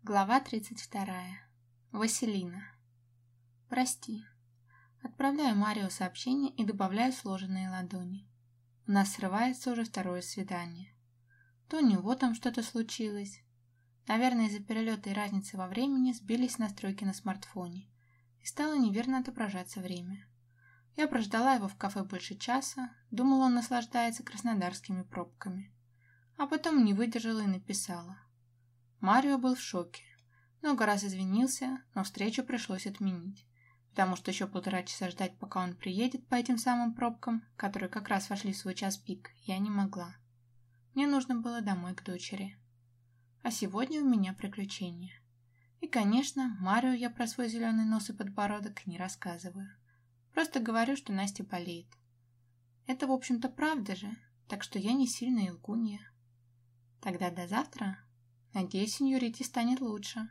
Глава 32. Василина. Прости. Отправляю Марио сообщение и добавляю сложенные ладони. У нас срывается уже второе свидание. То у него там что-то случилось. Наверное, из-за перелета и разницы во времени сбились настройки на смартфоне, и стало неверно отображаться время. Я прождала его в кафе больше часа, думала, он наслаждается краснодарскими пробками. А потом не выдержала и написала. Марио был в шоке. Много раз извинился, но встречу пришлось отменить, потому что еще 1,5 часа ждать, пока он приедет по этим самым пробкам, которые как раз вошли в свой час пик, я не могла. Мне нужно было домой к дочери. А сегодня у меня приключения. И, конечно, Марио я про свой зеленый нос и подбородок не рассказываю. Просто говорю, что Настя болеет. Это, в общем-то, правда же, так что я не сильно и лгунья. Тогда до завтра. Надеюсь, сеньорите станет лучше.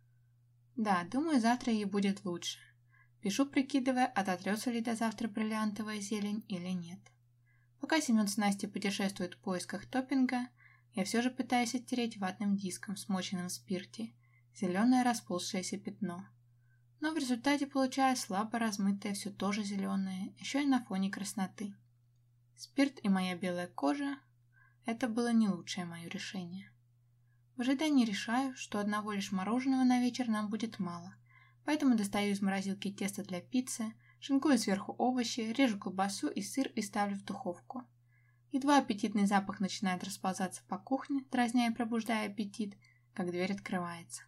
Да, думаю, завтра ей будет лучше. Пишу, прикидывая, ототрется ли до завтра бриллиантовая зелень или нет. Пока Семен с Настей путешествуют в поисках топпинга, я все же пытаюсь оттереть ватным диском, смоченным в спирте, зеленое расползшееся пятно. Но в результате получаю слабо размытое все тоже зеленое, еще и на фоне красноты. Спирт и моя белая кожа – это было не лучшее мое решение. В ожидании решаю, что одного лишь мороженого на вечер нам будет мало, поэтому достаю из морозилки тесто для пиццы, шинкую сверху овощи, режу колбасу и сыр и ставлю в духовку. Едва аппетитный запах начинает расползаться по кухне, дразня и пробуждая аппетит, как дверь открывается.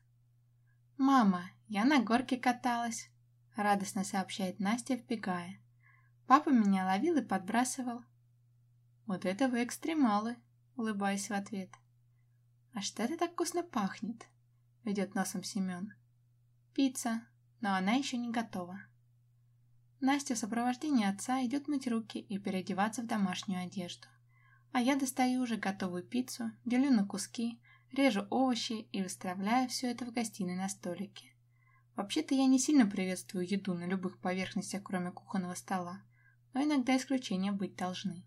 «Мама, я на горке каталась», — радостно сообщает Настя, вбегая. «Папа меня ловил и подбрасывал». «Вот это вы экстремалы», — улыбаюсь в ответ. «А что это так вкусно пахнет?» — ведет носом Семен. «Пицца, но она еще не готова». Настя в сопровождении отца идет мыть руки и переодеваться в домашнюю одежду. А я достаю уже готовую пиццу, делю на куски, режу овощи и выставляю все это в гостиной на столике. Вообще-то я не сильно приветствую еду на любых поверхностях, кроме кухонного стола, но иногда исключения быть должны.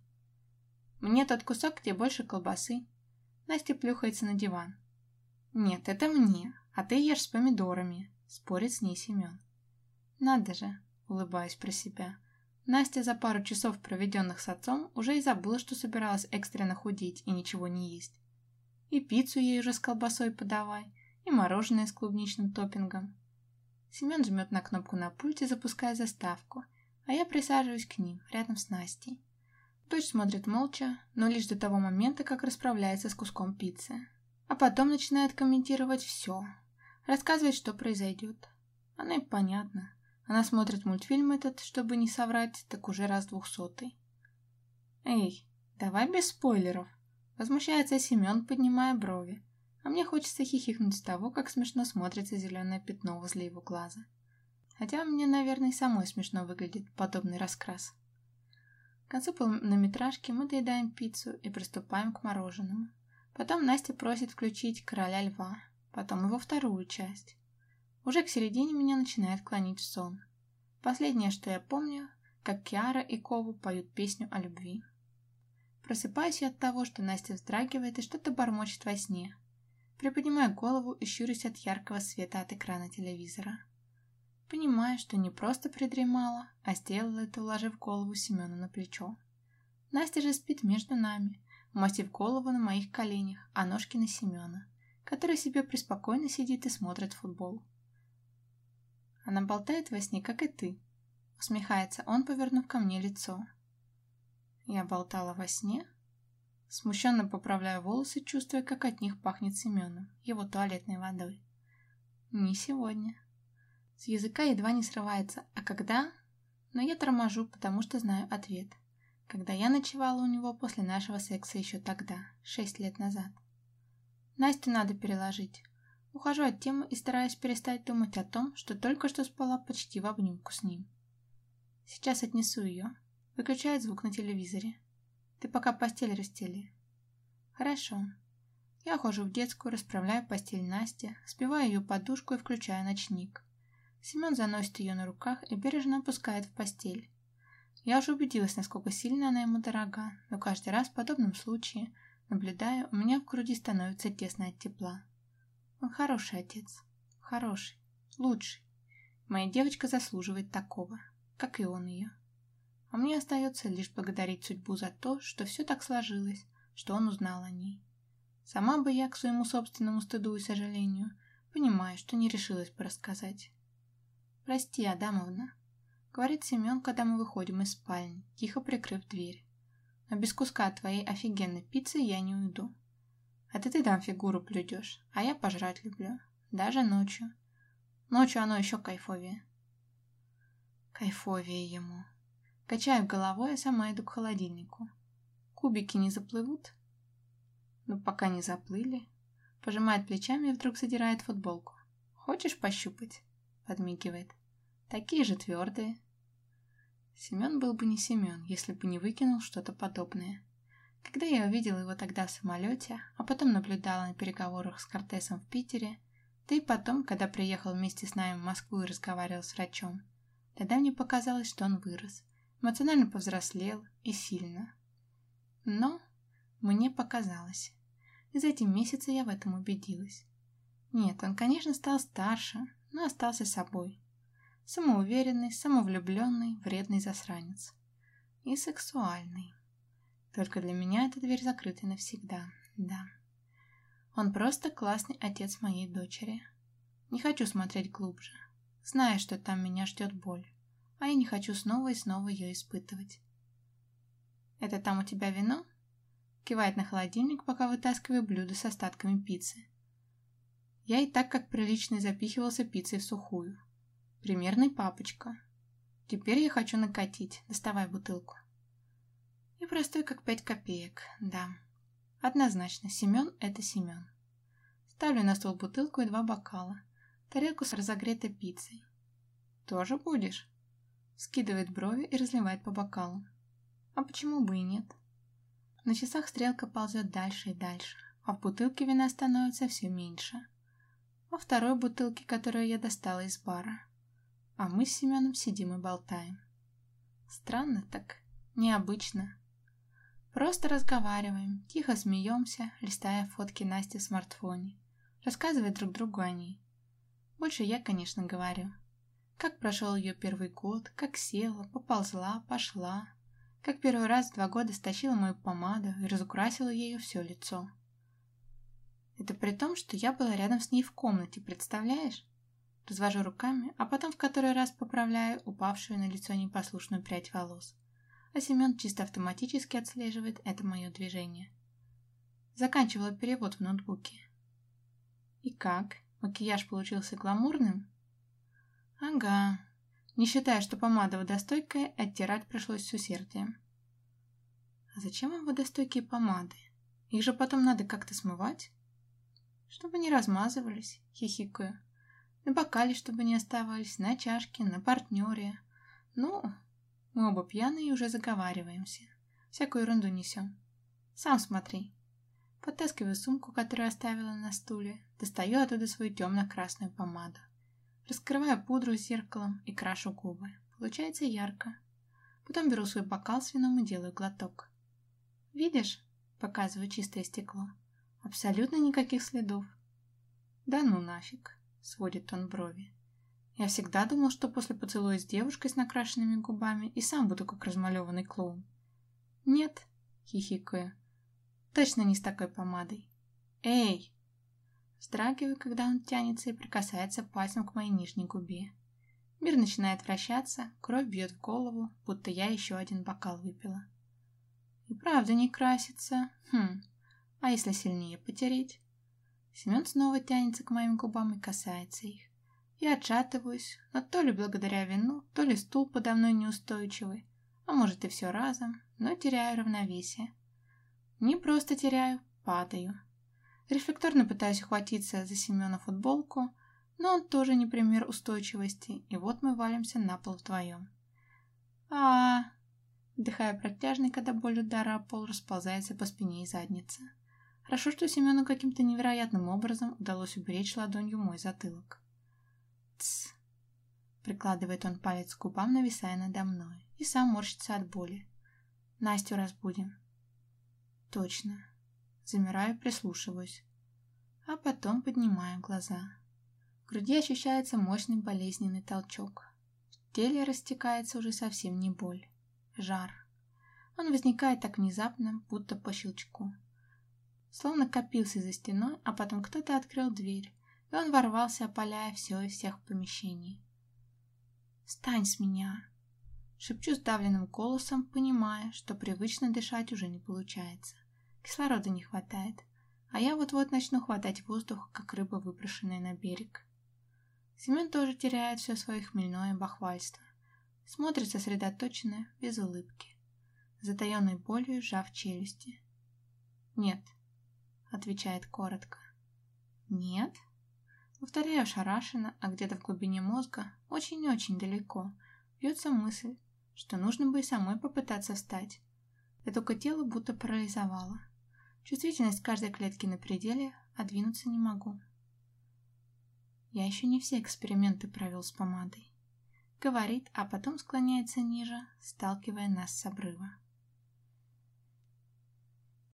Мне тот кусок, где больше колбасы. Настя плюхается на диван. «Нет, это мне, а ты ешь с помидорами», — спорит с ней Семен. «Надо же», — улыбаюсь про себя. Настя за пару часов, проведенных с отцом, уже и забыла, что собиралась экстренно худеть и ничего не есть. И пиццу ей уже с колбасой подавай, и мороженое с клубничным топпингом. Семен жмет на кнопку на пульте, запуская заставку, а я присаживаюсь к ним, рядом с Настей. Дочь смотрит молча, но лишь до того момента, как расправляется с куском пиццы. А потом начинает комментировать все, рассказывать, что произойдет. Оно и понятно. Она смотрит мультфильм этот, чтобы не соврать, так уже раз 200-й. «Эй, давай без спойлеров!» — возмущается Семен, поднимая брови. А мне хочется хихикнуть с того, как смешно смотрится зеленое пятно возле его глаза. Хотя мне, наверное, самой смешно выглядит подобный раскрас. К концу полнометражки мы доедаем пиццу и приступаем к мороженому. Потом Настя просит включить «Короля льва», потом его вторую часть. Уже к середине меня начинает клонить в сон. Последнее, что я помню, как Киара и Кову поют песню о любви. Просыпаюсь я от того, что Настя вздрагивает и что-то бормочет во сне. Приподнимаю голову и щурюсь от яркого света от экрана телевизора. Понимаю, что не просто придремала, а сделала это, уложив голову Семену на плечо. Настя же спит между нами, умастив голову на моих коленях, а ножки на Семена, который себе преспокойно сидит и смотрит футбол. Она болтает во сне, как и ты, усмехается он, повернув ко мне лицо. Я болтала во сне? Смущенно поправляю волосы, чувствуя, как от них пахнет Семеном, его туалетной водой. Не сегодня. С языка едва не срывается, а когда? Но я торможу, потому что знаю ответ. Когда я ночевала у него после нашего секса еще тогда, 6 лет назад. Настю надо переложить. Ухожу от темы и стараюсь перестать думать о том, что только что спала почти в обнимку с ним. Сейчас отнесу ее. Выключает звук на телевизоре. Ты пока постель расстели. Хорошо. Я ухожу в детскую, расправляю постель Насти, сбиваю ее подушку и включаю ночник. Семен заносит ее на руках и бережно опускает в постель. Я уже убедилась, насколько сильно она ему дорога, но каждый раз в подобном случае, наблюдая, у меня в груди становится тесно от тепла. Он хороший отец. Хороший. Лучший. Моя девочка заслуживает такого, как и он ее. А мне остается лишь благодарить судьбу за то, что все так сложилось, что он узнал о ней. Сама бы я, к своему собственному стыду и сожалению, понимаю, что не решилась бы рассказать. «Прости, Адамовна», — говорит Семен, когда мы выходим из спальни, тихо прикрыв дверь. «Но без куска твоей офигенной пиццы я не уйду. Это ты там фигуру плюдешь, а я пожрать люблю. Даже ночью. Ночью оно еще кайфовее». Кайфовее ему. Качаю головой, а сама иду к холодильнику. Кубики не заплывут? Ну, пока не заплыли. Пожимает плечами и вдруг задирает футболку. «Хочешь пощупать?» Подмигивает. «Такие же твердые». Семен был бы не Семен, если бы не выкинул что-то подобное. Когда я увидела его тогда в самолете, а потом наблюдала на переговорах с Кортесом в Питере, да и потом, когда приехал вместе с нами в Москву и разговаривал с врачом, тогда мне показалось, что он вырос, эмоционально повзрослел и сильно. Но мне показалось. И за эти месяцы я в этом убедилась. Нет, он, конечно, стал старше, но остался собой. Самоуверенный, самовлюбленный, вредный засранец. И сексуальный. Только для меня эта дверь закрыта навсегда, да. Он просто классный отец моей дочери. Не хочу смотреть глубже. Знаю, что там меня ждет боль. А я не хочу снова и снова ее испытывать. «Это там у тебя вино?» Кивает на холодильник, пока вытаскиваю блюдо с остатками пиццы. Я и так как приличный запихивался пиццей в сухую. Примерный папочка. Теперь я хочу накатить. Доставай бутылку. И простой как 5 копеек, да. Однозначно, Семен — это Семен. Ставлю на стол бутылку и 2 бокала. Тарелку с разогретой пиццей. «Тоже будешь?» Скидывает брови и разливает по бокалу. А почему бы и нет? На часах стрелка ползет дальше и дальше, а в бутылке вина становится все меньше. Во второй бутылке, которую я достала из бара. А мы с Семеном сидим и болтаем. Странно так, необычно. Просто разговариваем, тихо смеемся, листая фотки Насти в смартфоне, рассказывая друг другу о ней. Больше я, конечно, говорю. Как прошел ее первый год, как села, поползла, пошла. Как первый раз в 2 года стащила мою помаду и разукрасила ею все лицо. Это при том, что я была рядом с ней в комнате, представляешь? Развожу руками, а потом в который раз поправляю упавшую на лицо непослушную прядь волос. А Семен чисто автоматически отслеживает это мое движение. Заканчивала перевод в ноутбуке. И как? Макияж получился гламурным? Ага. Не считая, что помада водостойкая, оттирать пришлось с усердием. А зачем вам водостойкие помады? Их же потом надо как-то смывать. Чтобы не размазывались, хихикаю. На бокале, чтобы не оставались, на чашке, на партнере. Ну, мы оба пьяные и уже заговариваемся. Всякую ерунду несем. Сам смотри. Подтаскиваю сумку, которую оставила на стуле, достаю оттуда свою темно-красную помаду. Раскрываю пудру с зеркалом и крашу губы. Получается ярко. Потом беру свой бокал с вином и делаю глоток. «Видишь?» — показываю чистое стекло. «Абсолютно никаких следов». «Да ну нафиг», — сводит он брови. «Я всегда думал, что после поцелуя с девушкой с накрашенными губами и сам буду как размалеванный клоун». «Нет», — хихикаю. «Точно не с такой помадой». «Эй!» Вздрагиваю, когда он тянется и прикасается пальцем к моей нижней губе. Мир начинает вращаться, кровь бьет в голову, будто я еще один бокал выпила. И правда не красится. А если сильнее потереть? Семен снова тянется к моим губам и касается их. Я отшатываюсь, но то ли благодаря вину, то ли стул подо мной неустойчивый, а может и все разом, но теряю равновесие. Не просто теряю, падаю. Рефлекторно пытаюсь ухватиться за Семена футболку, но он тоже не пример устойчивости, и вот мы валимся на пол вдвоем. Вдыхая протяжно, когда боль удара о пол расползается по спине и заднице. Хорошо, что Семену каким-то невероятным образом удалось уберечь ладонью мой затылок. «Тсс!» — прикладывает он палец к губам, нависая надо мной, и сам морщится от боли. «Настю разбудим». «Точно». Замираю, прислушиваюсь. а потом поднимаю глаза. В груди ощущается мощный болезненный толчок. В теле растекается уже совсем не боль. Жар. Он возникает так внезапно, будто по щелчку. Словно копился за стеной, а потом кто-то открыл дверь, и он ворвался, опаляя все и всех в помещении. «Встань с меня!» Шепчу сдавленным голосом, понимая, что привычно дышать уже не получается. Кислорода не хватает, а я вот-вот начну хватать воздух, как рыба, выброшенная на берег. Семен тоже теряет все свое хмельное бахвальство. Смотрит сосредоточенно, без улыбки, затаенной болью сжав челюсти. «Нет», — отвечает коротко. «Нет?» Повторяю ошарашенно, а где-то в глубине мозга, очень-очень далеко, бьется мысль, что нужно бы и самой попытаться встать. Да только тело будто парализовало. Чувствительность каждой клетки на пределе, а двинуться не могу. Я еще не все эксперименты провел с помадой. Говорит, а потом склоняется ниже, сталкивая нас с обрыва.